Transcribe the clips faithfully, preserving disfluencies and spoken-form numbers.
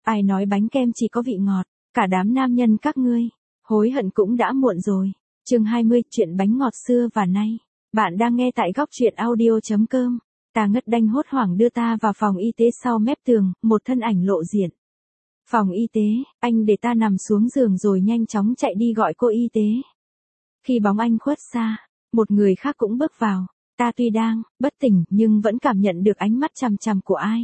Ai nói bánh kem chỉ có vị ngọt, cả đám nam nhân các ngươi, hối hận cũng đã muộn rồi. Chương hai mươi, chuyện bánh ngọt xưa và nay. Bạn đang nghe tại góc truyện audio chấm com. Ta ngất đanh hốt hoảng đưa ta vào phòng y tế, sau mép tường, một thân ảnh lộ diện. Phòng y tế, anh để ta nằm xuống giường rồi nhanh chóng chạy đi gọi cô y tế. Khi bóng anh khuất xa, một người khác cũng bước vào. Ta tuy đang bất tỉnh nhưng vẫn cảm nhận được ánh mắt chằm chằm của ai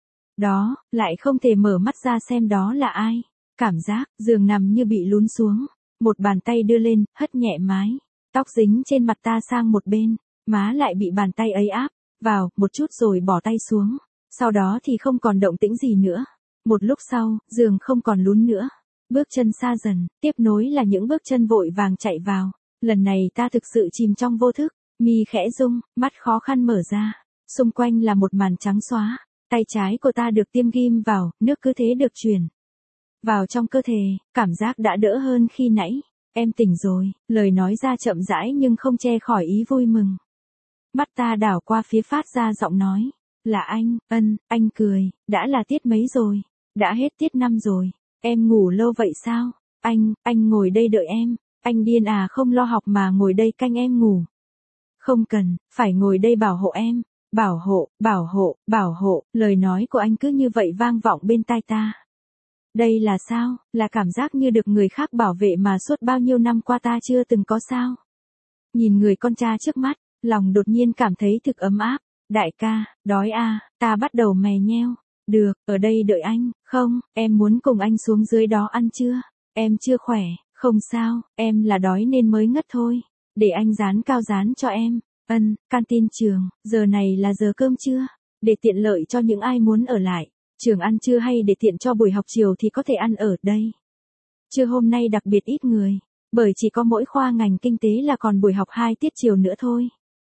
đó, lại không thể mở mắt ra xem đó là ai. Cảm giác giường nằm như bị lún xuống, một bàn tay đưa lên, hất nhẹ mái tóc dính trên mặt ta sang một bên, má lại bị bàn tay ấy áp vào một chút rồi bỏ tay xuống. Sau đó thì không còn động tĩnh gì nữa. Một lúc sau, giường không còn lún nữa. Bước chân xa dần, tiếp nối là những bước chân vội vàng chạy vào. Lần này ta thực sự chìm trong vô thức, mi khẽ rung, mắt khó khăn mở ra. Xung quanh là một màn trắng xóa. Tay trái của ta được tiêm ghim vào, nước cứ thế được truyền vào trong cơ thể, cảm giác đã đỡ hơn khi nãy. Em tỉnh rồi, lời nói ra chậm rãi nhưng không che khỏi ý vui mừng. Mắt ta đảo qua phía phát ra giọng nói. Là anh, ân, anh cười, đã là tiết mấy rồi? Đã hết tiết năm rồi. Em ngủ lâu vậy sao? Anh, anh ngồi đây đợi em. Anh điên à, không lo học mà ngồi đây canh em ngủ. Không cần, phải ngồi đây bảo hộ em. Bảo hộ, bảo hộ, bảo hộ, lời nói của anh cứ như vậy vang vọng bên tai ta. Đây là sao? Là cảm giác như được người khác bảo vệ mà suốt bao nhiêu năm qua ta chưa từng có sao? Nhìn người con trai trước mắt, lòng đột nhiên cảm thấy thực ấm áp. Đại ca, đói à, ta bắt đầu mè nheo. Được, ở đây đợi anh. Không, em muốn cùng anh xuống dưới đó ăn trưa. Em chưa khỏe, không sao, em là đói nên mới ngất thôi. Để anh rán cao rán cho em. Ân, canteen trường, giờ này là giờ cơm trưa. Để tiện lợi cho những ai muốn ở lại trường ăn trưa hay để tiện cho buổi học chiều thì có thể ăn ở đây. Trưa hôm nay đặc biệt ít người, bởi chỉ có mỗi khoa ngành kinh tế là còn buổi học hai tiết chiều nữa thôi.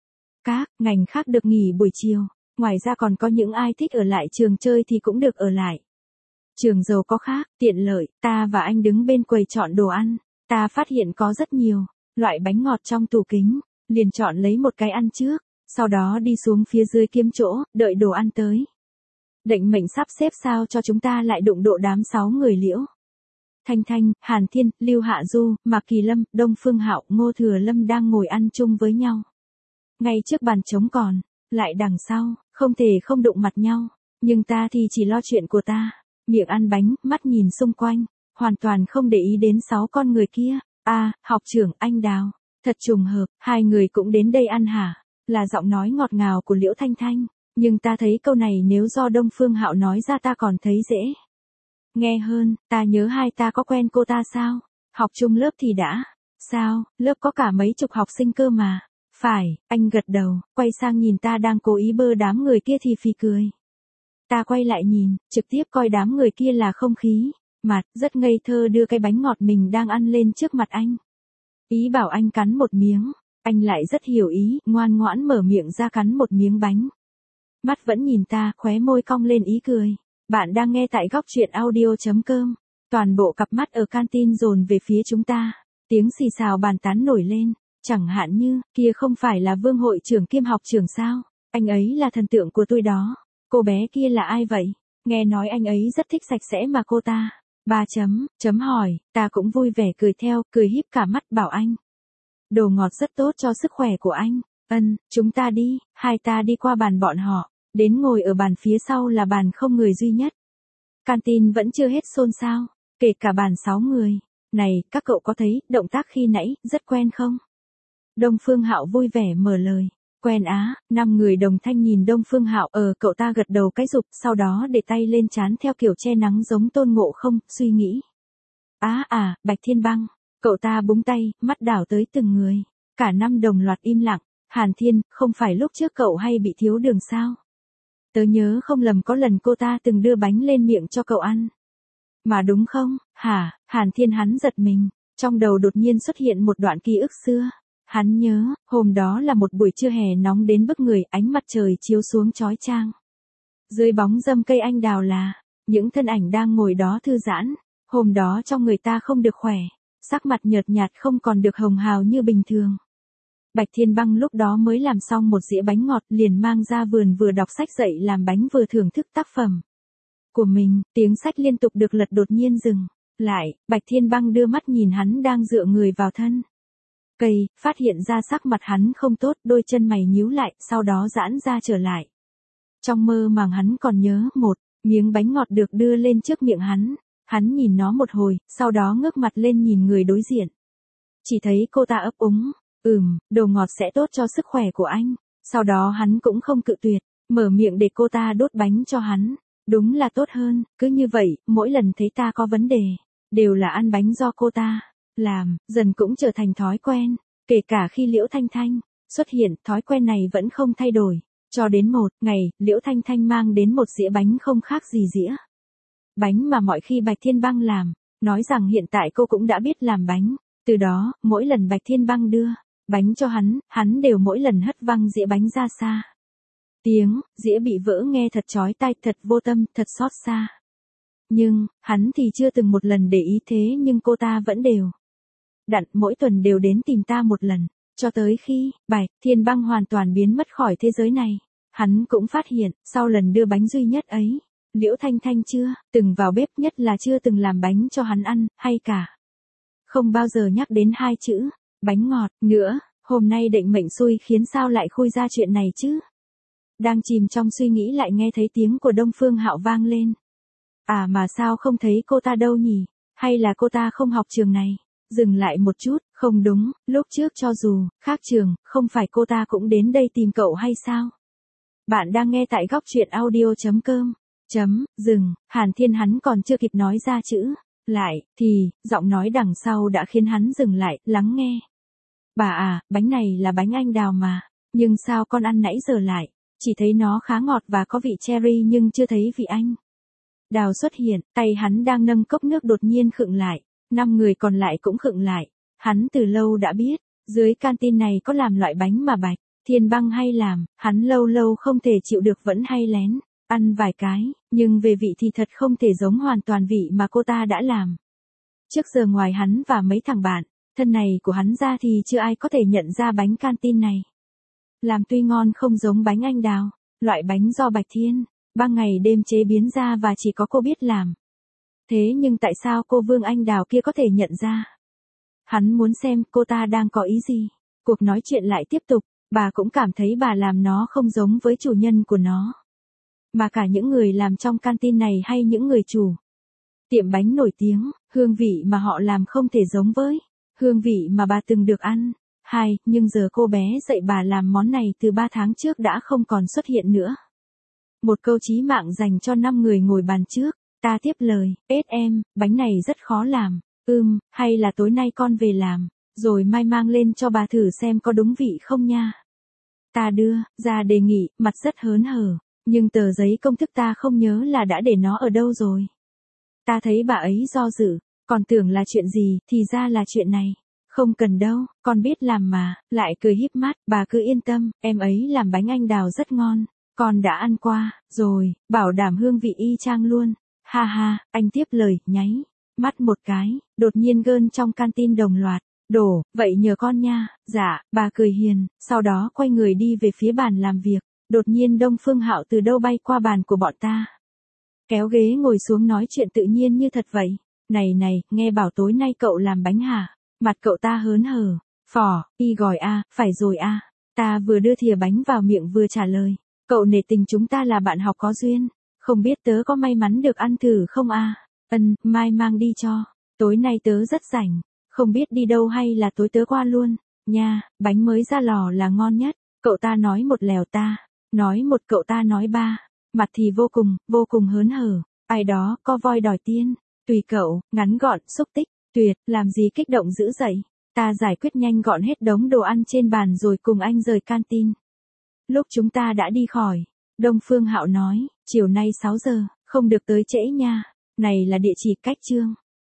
Các ngành khác được nghỉ buổi chiều, ngoài ra còn có những ai thích ở lại trường chơi thì cũng được ở lại. Trường giàu có khác, tiện lợi, ta và anh đứng bên quầy chọn đồ ăn, ta phát hiện có rất nhiều loại bánh ngọt trong tủ kính, liền chọn lấy một cái ăn trước, sau đó đi xuống phía dưới kiếm chỗ, đợi đồ ăn tới. Định mệnh sắp xếp sao cho chúng ta lại đụng độ đám sáu người Liễu Thanh Thanh, Hàn Thiên, Lưu Hạ Du, Mạc Kỳ Lâm, Đông Phương Hạo, Ngô Thừa Lâm đang ngồi ăn chung với nhau. Ngay trước bàn trống còn, lại đằng sau, không thể không đụng mặt nhau, nhưng ta thì chỉ lo chuyện của ta, miệng ăn bánh, mắt nhìn xung quanh, hoàn toàn không để ý đến sáu con người kia. À, học trưởng, anh Đào, thật trùng hợp, hai người cũng đến đây ăn hả? Là giọng nói ngọt ngào của Liễu Thanh Thanh. Nhưng ta thấy câu này nếu do Đông Phương Hạo nói ra ta còn thấy dễ nghe hơn. Ta nhớ hai ta có quen cô ta sao? Học chung lớp thì đã. Sao, lớp có cả mấy chục học sinh cơ mà. Phải, anh gật đầu, quay sang nhìn ta đang cố ý bơ đám người kia thì phì cười. Ta quay lại nhìn, trực tiếp coi đám người kia là không khí. Mặt, rất ngây thơ đưa cái bánh ngọt mình đang ăn lên trước mặt anh. Ý bảo anh cắn một miếng. Anh lại rất hiểu ý, ngoan ngoãn mở miệng ra cắn một miếng bánh. Mắt vẫn nhìn ta, khóe môi cong lên ý cười. Bạn đang nghe tại góc truyện audio chấm com. Toàn bộ cặp mắt ở canteen dồn về phía chúng ta. Tiếng xì xào bàn tán nổi lên. Chẳng hạn như, kia không phải là Vương hội trưởng kiêm học trưởng sao? Anh ấy là thần tượng của tôi đó. Cô bé kia là ai vậy? Nghe nói anh ấy rất thích sạch sẽ mà cô ta. Ba chấm, chấm hỏi, ta cũng vui vẻ cười theo, cười híp cả mắt bảo anh. Đồ ngọt rất tốt cho sức khỏe của anh. Ân, chúng ta đi. Hai ta đi qua bàn bọn họ. Đến ngồi ở bàn phía sau là bàn không người duy nhất. Canteen vẫn chưa hết xôn xao, kể cả bàn sáu người. Này, các cậu có thấy động tác khi nãy rất quen không? Đông Phương Hạo vui vẻ mở lời. Quen á. Năm người đồng thanh nhìn Đông Phương Hạo. Ờ, cậu ta gật đầu cái rụp, sau đó để tay lên trán theo kiểu che nắng giống Tôn Ngộ Không, suy nghĩ. Á à, Bạch Thiên Băng. Cậu ta búng tay, mắt đảo tới từng người. Cả năm đồng loạt im lặng. Hàn Thiên, không phải lúc trước cậu hay bị thiếu đường sao? Tớ nhớ không lầm có lần cô ta từng đưa bánh lên miệng cho cậu ăn. Mà đúng không? Hả? Hàn Thiên hắn giật mình. Trong đầu đột nhiên xuất hiện một đoạn ký ức xưa. Hắn nhớ, hôm đó là một buổi trưa hè nóng đến bức người, ánh mặt trời chiếu xuống chói chang. Dưới bóng râm cây anh đào là, những thân ảnh đang ngồi đó thư giãn. Hôm đó trong người ta không được khỏe, sắc mặt nhợt nhạt không còn được hồng hào như bình thường. Bạch Thiên Băng lúc đó mới làm xong một dĩa bánh ngọt liền mang ra vườn vừa đọc sách dạy làm bánh vừa thưởng thức tác phẩm của mình, tiếng sách liên tục được lật đột nhiên dừng lại, Bạch Thiên Băng đưa mắt nhìn hắn đang dựa người vào thân cây, phát hiện ra sắc mặt hắn không tốt, đôi chân mày nhíu lại, sau đó giãn ra trở lại. Trong mơ màng hắn còn nhớ một miếng bánh ngọt được đưa lên trước miệng hắn, hắn nhìn nó một hồi, sau đó ngước mặt lên nhìn người đối diện. Chỉ thấy cô ta ấp úng, ừm, đồ ngọt sẽ tốt cho sức khỏe của anh. Sau đó hắn cũng không cự tuyệt, mở miệng để cô ta đốt bánh cho hắn. Đúng là tốt hơn, cứ như vậy, mỗi lần thấy ta có vấn đề, đều là ăn bánh do cô ta làm, dần cũng trở thành thói quen. Kể cả khi Liễu Thanh Thanh xuất hiện, thói quen này vẫn không thay đổi. Cho đến một ngày, Liễu Thanh Thanh mang đến một dĩa bánh không khác gì dĩa bánh mà mọi khi Bạch Thiên Băng làm, nói rằng hiện tại cô cũng đã biết làm bánh. Từ đó, mỗi lần Bạch Thiên Băng đưa bánh cho hắn, hắn đều mỗi lần hất văng dĩa bánh ra xa. Tiếng dĩa bị vỡ nghe thật chói tai, thật vô tâm, thật xót xa. Nhưng, hắn thì chưa từng một lần để ý thế, nhưng cô ta vẫn đều đặn mỗi tuần đều đến tìm ta một lần, cho tới khi Bạch Thiên Băng hoàn toàn biến mất khỏi thế giới này. Hắn cũng phát hiện, sau lần đưa bánh duy nhất ấy, Liễu Thanh Thanh chưa từng vào bếp, nhất là chưa từng làm bánh cho hắn ăn, hay cả không bao giờ nhắc đến hai chữ bánh ngọt nữa. Hôm nay định mệnh xui khiến sao lại khui ra chuyện này chứ? Đang chìm trong suy nghĩ lại nghe thấy tiếng của Đông Phương Hạo vang lên. À mà sao không thấy cô ta đâu nhỉ? Hay là cô ta không học trường này? Dừng lại một chút, không đúng, lúc trước cho dù khác trường, không phải cô ta cũng đến đây tìm cậu hay sao? Bạn đang nghe tại góc truyện audio chấm com. Chấm, dừng, Hàn Thiên hắn còn chưa kịp nói ra chữ lại, thì, giọng nói đằng sau đã khiến hắn dừng lại, lắng nghe. Bà à, bánh này là bánh anh đào mà, nhưng sao con ăn nãy giờ lại, chỉ thấy nó khá ngọt và có vị cherry nhưng chưa thấy vị anh đào xuất hiện. Tay hắn đang nâng cốc nước đột nhiên khựng lại, năm người còn lại cũng khựng lại. Hắn từ lâu đã biết, dưới canteen này có làm loại bánh mà Bạch Thiên Băng hay làm, hắn lâu lâu không thể chịu được vẫn hay lén ăn vài cái, nhưng về vị thì thật không thể giống hoàn toàn vị mà cô ta đã làm. Trước giờ ngoài hắn và mấy thằng bạn thân này của hắn ra thì chưa ai có thể nhận ra bánh canteen này làm tuy ngon không giống bánh anh đào, loại bánh do Bạch Thiên Băng ngày đêm chế biến ra và chỉ có cô biết làm. Thế nhưng tại sao cô Vương Anh Đào kia có thể nhận ra? Hắn muốn xem cô ta đang có ý gì. Cuộc nói chuyện lại tiếp tục, bà cũng cảm thấy bà làm nó không giống với chủ nhân của nó. Mà cả những người làm trong canteen này hay những người chủ tiệm bánh nổi tiếng, hương vị mà họ làm không thể giống với hương vị mà bà từng được ăn. Hai, nhưng giờ cô bé dạy bà làm món này từ ba tháng trước đã không còn xuất hiện nữa. Một câu chí mạng dành cho năm người ngồi bàn trước. Ta tiếp lời, ết em, bánh này rất khó làm. Ừm, hay là tối nay con về làm, rồi mai mang lên cho bà thử xem có đúng vị không nha. Ta đưa ra đề nghị, mặt rất hớn hở, nhưng tờ giấy công thức ta không nhớ là đã để nó ở đâu rồi. Ta thấy bà ấy do dự, còn tưởng là chuyện gì, thì ra là chuyện này. Không cần đâu, con biết làm mà, lại cười híp mắt, bà cứ yên tâm, em ấy làm bánh anh đào rất ngon. Con đã ăn qua, rồi, bảo đảm hương vị y chang luôn. Ha ha, anh tiếp lời, nháy mắt một cái, đột nhiên gơn trong canteen đồng loạt đổ, vậy nhờ con nha. Dạ, bà cười hiền, sau đó quay người đi về phía bàn làm việc. Đột nhiên Đông Phương Hạo từ đâu bay qua bàn của bọn ta, kéo ghế ngồi xuống nói chuyện tự nhiên như thật vậy. Này này, nghe bảo tối nay cậu làm bánh hả? Mặt cậu ta hớn hở, phỏ, y gòi a, phải rồi a. Ta vừa đưa thìa bánh vào miệng vừa trả lời, cậu nể tình chúng ta là bạn học có duyên, không biết tớ có may mắn được ăn thử không a? Ân, mai mang đi cho, tối nay tớ rất rảnh, không biết đi đâu hay là tối tớ qua luôn, nha, bánh mới ra lò là ngon nhất. Cậu ta nói một lèo ta, nói một cậu ta nói ba, mặt thì vô cùng, vô cùng hớn hở. Ai đó, có voi đòi tiên, tùy cậu, ngắn gọn, xúc tích, tuyệt, làm gì kích động dữ dậy. Ta giải quyết nhanh gọn hết đống đồ ăn trên bàn rồi cùng anh rời canteen. Lúc chúng ta đã đi khỏi, Đông Phương Hạo nói, chiều nay sáu giờ, không được tới trễ nha, này là địa chỉ cách Chương